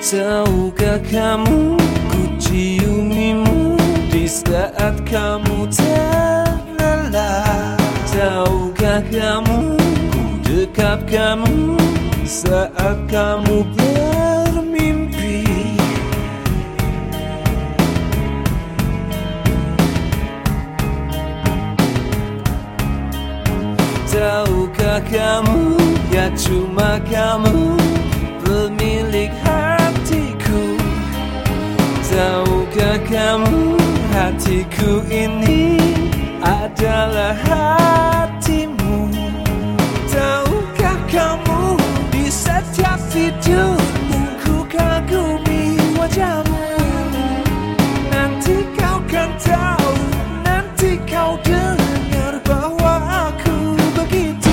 Tahukah kamu, ku ciumimu di saat kamu terlelap. Tahukah kamu, ku dekap kamu saat kamu bermimpi. Tahukah kamu, ya cuma kamu pemilik hatiku. Tahukah kamu, hatiku ini adalah hatimu. Tahukah kamu, di setiap tidurmu ku kagumi wajahmu. Nanti kau kan tahu, nanti kau dengar bahwa aku begitu.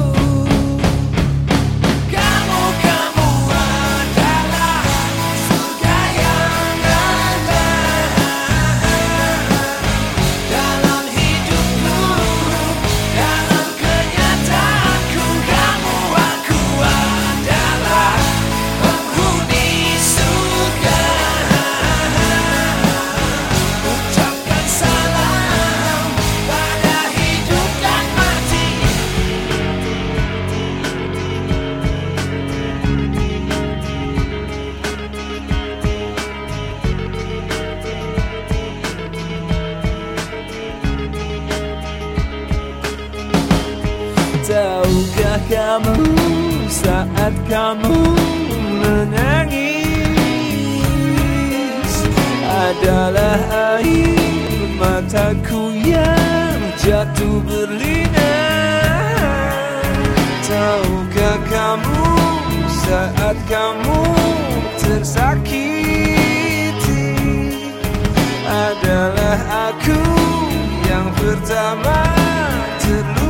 Tahukah kamu, saat kamu menangis adalah air mataku yang jatuh berlinang. Tahukah kamu, saat kamu tersakiti adalah aku yang pertama terluka.